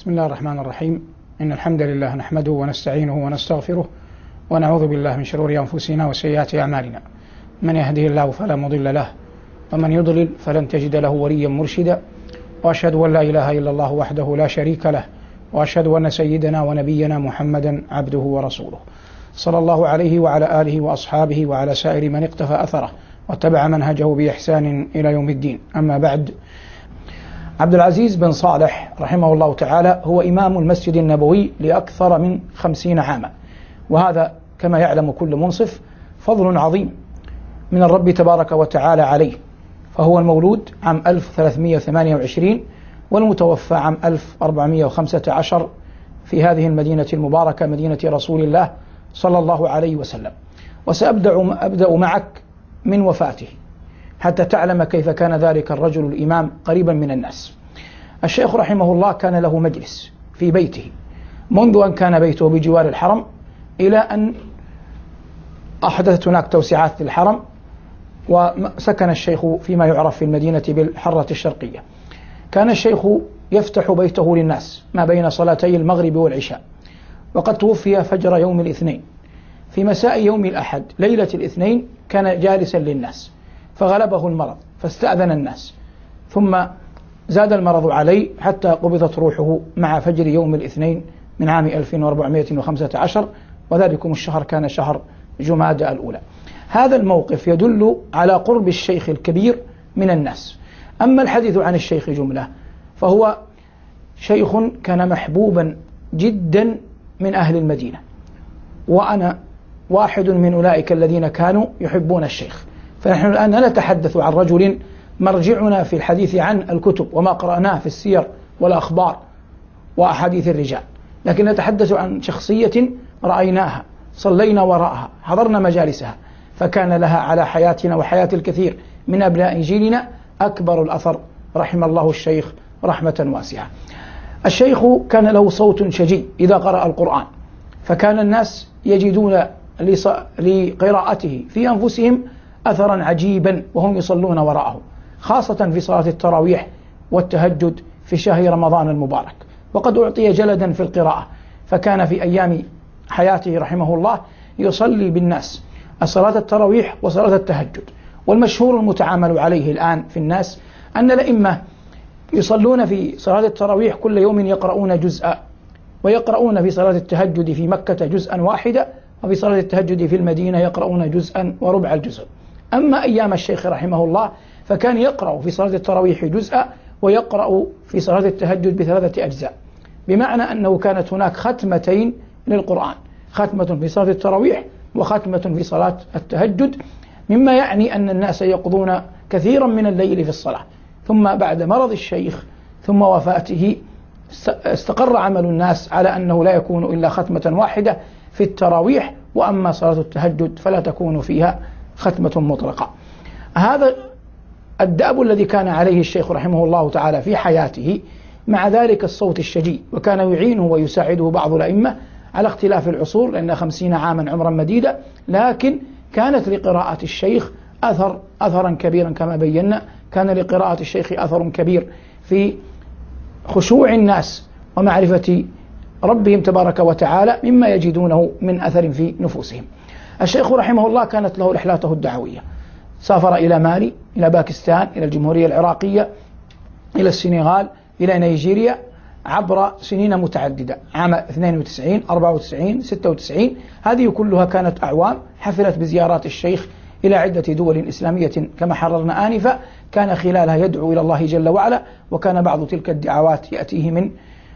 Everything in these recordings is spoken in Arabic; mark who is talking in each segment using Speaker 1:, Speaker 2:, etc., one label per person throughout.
Speaker 1: بسم الله الرحمن الرحيم. إن الحمد لله نحمده ونستعينه ونستغفره ونعوذ بالله من شرور أنفسنا وسيئات أعمالنا. من يهده الله فلا مضل له ومن يضلل فلن تجد له وليا مرشدا، وأشهد أن لا إله إلا الله وحده لا شريك له، وأشهد أن سيدنا ونبينا محمدا عبده ورسوله، صلى الله عليه وعلى آله وأصحابه وعلى سائر من اقتفى أثره واتبع منهجه بإحسان إلى يوم الدين. أما بعد، عبد العزيز بن صالح رحمه الله تعالى هو إمام المسجد النبوي لأكثر من 50 عاما، وهذا كما يعلم كل منصف فضل عظيم من الرب تبارك وتعالى عليه. فهو المولود عام 1328 والمتوفى عام 1415 في هذه المدينة المباركة، مدينة رسول الله صلى الله عليه وسلم. وسأبدأ معك من وفاته حتى تعلم كيف كان ذلك الرجل الإمام قريبا من الناس. الشيخ رحمه الله كان له مجلس في بيته منذ أن كان بيته بجوار الحرم إلى أن أحدثت هناك توسعات للحرم، وسكن الشيخ فيما يعرف في المدينة بالحرة الشرقية. كان الشيخ يفتح بيته للناس ما بين صلاتي المغرب والعشاء، وقد توفي فجر يوم الاثنين. في مساء يوم الأحد ليلة الاثنين كان جالسا للناس فغلبه المرض فاستأذن الناس، ثم زاد المرض عليه حتى قبضت روحه مع فجر يوم الاثنين من عام 1415، وذلكم الشهر كان شهر جمادى الأولى. هذا الموقف يدل على قرب الشيخ الكبير من الناس. أما الحديث عن الشيخ جملة، فهو شيخ كان محبوبا جدا من أهل المدينة، وأنا واحد من أولئك الذين كانوا يحبون الشيخ. فنحن الآن لا نتحدث عن رجل مرجعنا في الحديث عن الكتب وما قرأناه في السير والأخبار وأحاديث الرجال، لكن نتحدث عن شخصية رأيناها، صلينا وراءها، حضرنا مجالسها، فكان لها على حياتنا وحياة الكثير من أبناء جيلنا أكبر الأثر، رحم الله الشيخ رحمة واسعة. الشيخ كان له صوت شجي إذا قرأ القرآن، فكان الناس يجدون لقراءته في أنفسهم أثرا عجيبا وهم يصلون وراءه، خاصة في صلاة التراويح والتهجد في شهر رمضان المبارك. وقد أعطي جلدا في القراءة، فكان في أيام حياته رحمه الله يصلي بالناس صلاة التراويح وصلاة التهجد. والمشهور المتعامل عليه الآن في الناس أن الأئمة يصلون في صلاة التراويح كل يوم يقرؤون جزءا، ويقرؤون في صلاة التهجد في مكة جزءا واحدا، وفي صلاة التهجد في المدينة يقرؤون جزءا وربع الجزء. أما أيام الشيخ رحمه الله فكان يقرأ في صلاة التراويح جزءا، ويقرأ في صلاة التهجد ب3 أجزاء، بمعنى أنه كانت هناك ختمتين للقرآن، ختمة في صلاة التراويح وختمة في صلاة التهجد، مما يعني أن الناس يقضون كثيرا من الليل في الصلاة. ثم بعد مرض الشيخ ثم وفاته استقر عمل الناس على أنه لا يكون إلا ختمة واحدة في التراويح، وأما صلاة التهجد فلا تكون فيها ختمة مطلقة. هذا الدأب الذي كان عليه الشيخ رحمه الله تعالى في حياته، مع ذلك الصوت الشجي، وكان يعينه ويساعده بعض الأئمة على اختلاف العصور، لأن 50 عاما عمرا مديدا، لكن كانت لقراءة الشيخ أثرا كبيرا كما بينا. كان لقراءة الشيخ أثر كبير في خشوع الناس ومعرفة ربهم تبارك وتعالى مما يجدونه من أثر في نفوسهم. الشيخ رحمه الله كانت له رحلاته الدعوية، سافر إلى مالي، إلى باكستان، إلى الجمهورية العراقية، إلى السنغال، إلى نيجيريا، عبر سنين متعددة، عام 92 94 96. هذه كلها كانت أعوام حفلت بزيارات الشيخ إلى عدة دول إسلامية كما حررنا آنفا، كان خلالها يدعو إلى الله جل وعلا، وكان بعض تلك الدعوات يأتيه من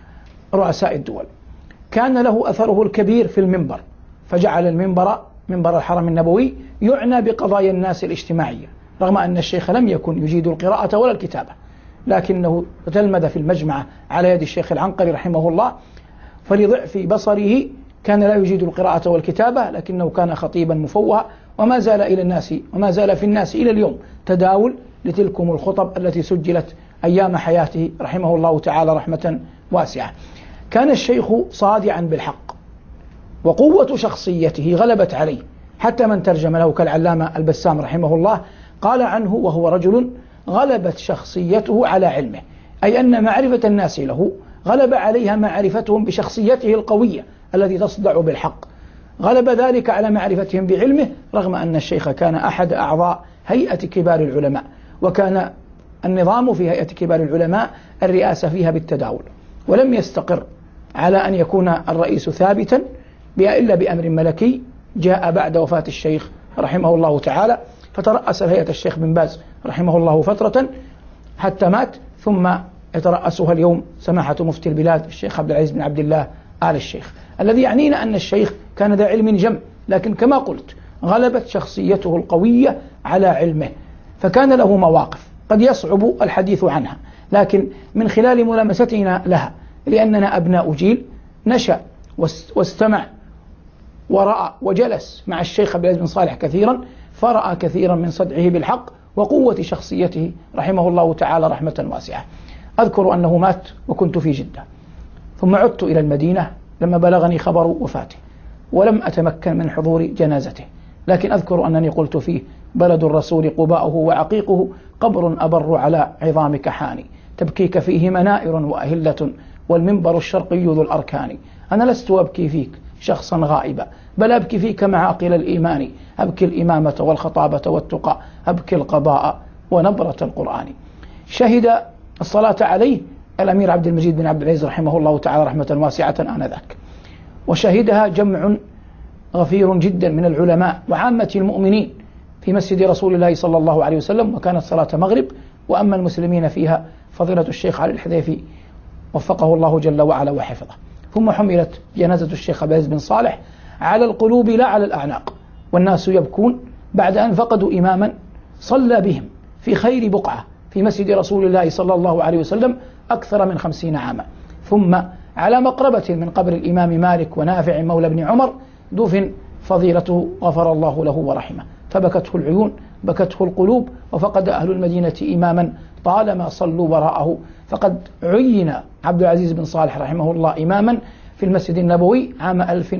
Speaker 1: رؤساء الدول. كان له أثره الكبير في المنبر، فجعل المنبر منبر الحرم النبوي يعنى بقضايا الناس الاجتماعية، رغم أن الشيخ لم يكن يجيد القراءة ولا الكتابة، لكنه تلمذ في المجمع على يد الشيخ العنقري رحمه الله، فلضعف بصره كان لا يجيد القراءة والكتابة، لكنه كان خطيبا مفوها، وما زال إلى الناس وما زال في الناس إلى اليوم تداول لتلكم الخطب التي سجلت أيام حياته رحمه الله تعالى رحمة واسعة. كان الشيخ صادعا بالحق، وقوة شخصيته غلبت عليه، حتى من ترجم له كالعلامة البسام رحمه الله قال عنه وهو رجل غلبت شخصيته على علمه، أي أن معرفة الناس له غلب عليها معرفتهم بشخصيته القوية التي تصدع بالحق، غلب ذلك على معرفتهم بعلمه، رغم أن الشيخ كان أحد أعضاء هيئة كبار العلماء، وكان النظام في هيئة كبار العلماء الرئاسة فيها بالتداول، ولم يستقر على أن يكون الرئيس ثابتا إلا بأمر ملكي جاء بعد وفاة الشيخ رحمه الله تعالى، فترأس هيئة الشيخ بن باز رحمه الله فترة حتى مات، ثم يترأسها اليوم سماحة مفتي البلاد الشيخ عبد العزيز بن عبد الله آل الشيخ. الذي يعنينا أن الشيخ كان ذا علم جم، لكن كما قلت غلبت شخصيته القوية على علمه، فكان له مواقف قد يصعب الحديث عنها، لكن من خلال ملامستنا لها، لأننا أبناء جيل نشأ واستمع ورأى وجلس مع الشيخ عبد العزيز بن صالح كثيرا، فرأى كثيرا من صدعه بالحق وقوة شخصيته رحمه الله تعالى رحمة واسعة. أذكر أنه مات وكنت في جدة، ثم عدت إلى المدينة لما بلغني خبر وفاته، ولم أتمكن من حضور جنازته، لكن أذكر أنني قلت فيه: بلد الرسول قباؤه وعقيقه، قبر أبر على عظامك حاني، تبكيك فيه منائر وأهلة، والمنبر الشرقي ذو الأركان. أنا لست أبكي فيك شخصا غائبا، بل أبكي فيك معاقل الإيمان، أبكي الإمامة والخطابة والتقى، أبكي القضاء ونبرة القرآن. شهد الصلاة عليه الأمير عبد المجيد بن عبد العزيز رحمه الله تعالى رحمة واسعة آنذاك، وشهدها جمع غفير جدا من العلماء وعامة المؤمنين في مسجد رسول الله صلى الله عليه وسلم، وكانت صلاة مغرب، وأما المسلمين فيها فضيلة الشيخ علي الحذيفي وفقه الله جل وعلا وحفظه. ثم حملت جنازة الشيخ عبد العزيز بن صالح على القلوب لا على الأعناق، والناس يبكون بعد أن فقدوا إماما صلى بهم في خير بقعة في مسجد رسول الله صلى الله عليه وسلم أكثر من 50 عاما. ثم على مقربة من قبر الإمام مالك ونافع مولى بن عمر دفن فضيلته غفر الله له ورحمه، فبكته العيون بكته القلوب، وفقد أهل المدينة إماما طالما صلوا وراءه. فقد عين عبد العزيز بن صالح رحمه الله إماما في المسجد النبوي عام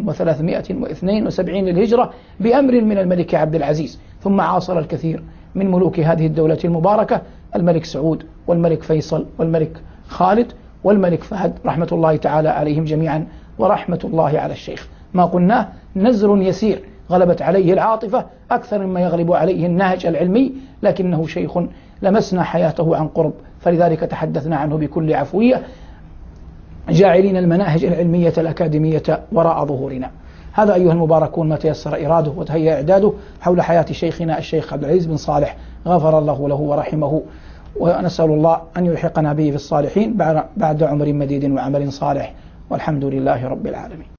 Speaker 1: 1372 للهجرة بأمر من الملك عبد العزيز، ثم عاصر الكثير من ملوك هذه الدولة المباركة، الملك سعود والملك فيصل والملك خالد والملك فهد رحمة الله تعالى عليهم جميعا، ورحمة الله على الشيخ. ما قلناه نزر يسير غلبت عليه العاطفة أكثر مما يغلب عليه النهج العلمي، لكنه شيخ لمسنا حياته عن قرب، فلذلك تحدثنا عنه بكل عفوية، جاعلين المناهج العلمية الأكاديمية وراء ظهورنا. هذا أيها المباركون ما تيسر إراده وتهيأ إعداده حول حياة شيخنا الشيخ عبد العزيز بن صالح غفر الله له ورحمه، ونسأل الله أن يلحقنا به في الصالحين بعد عمر مديد وعمل صالح، والحمد لله رب العالمين.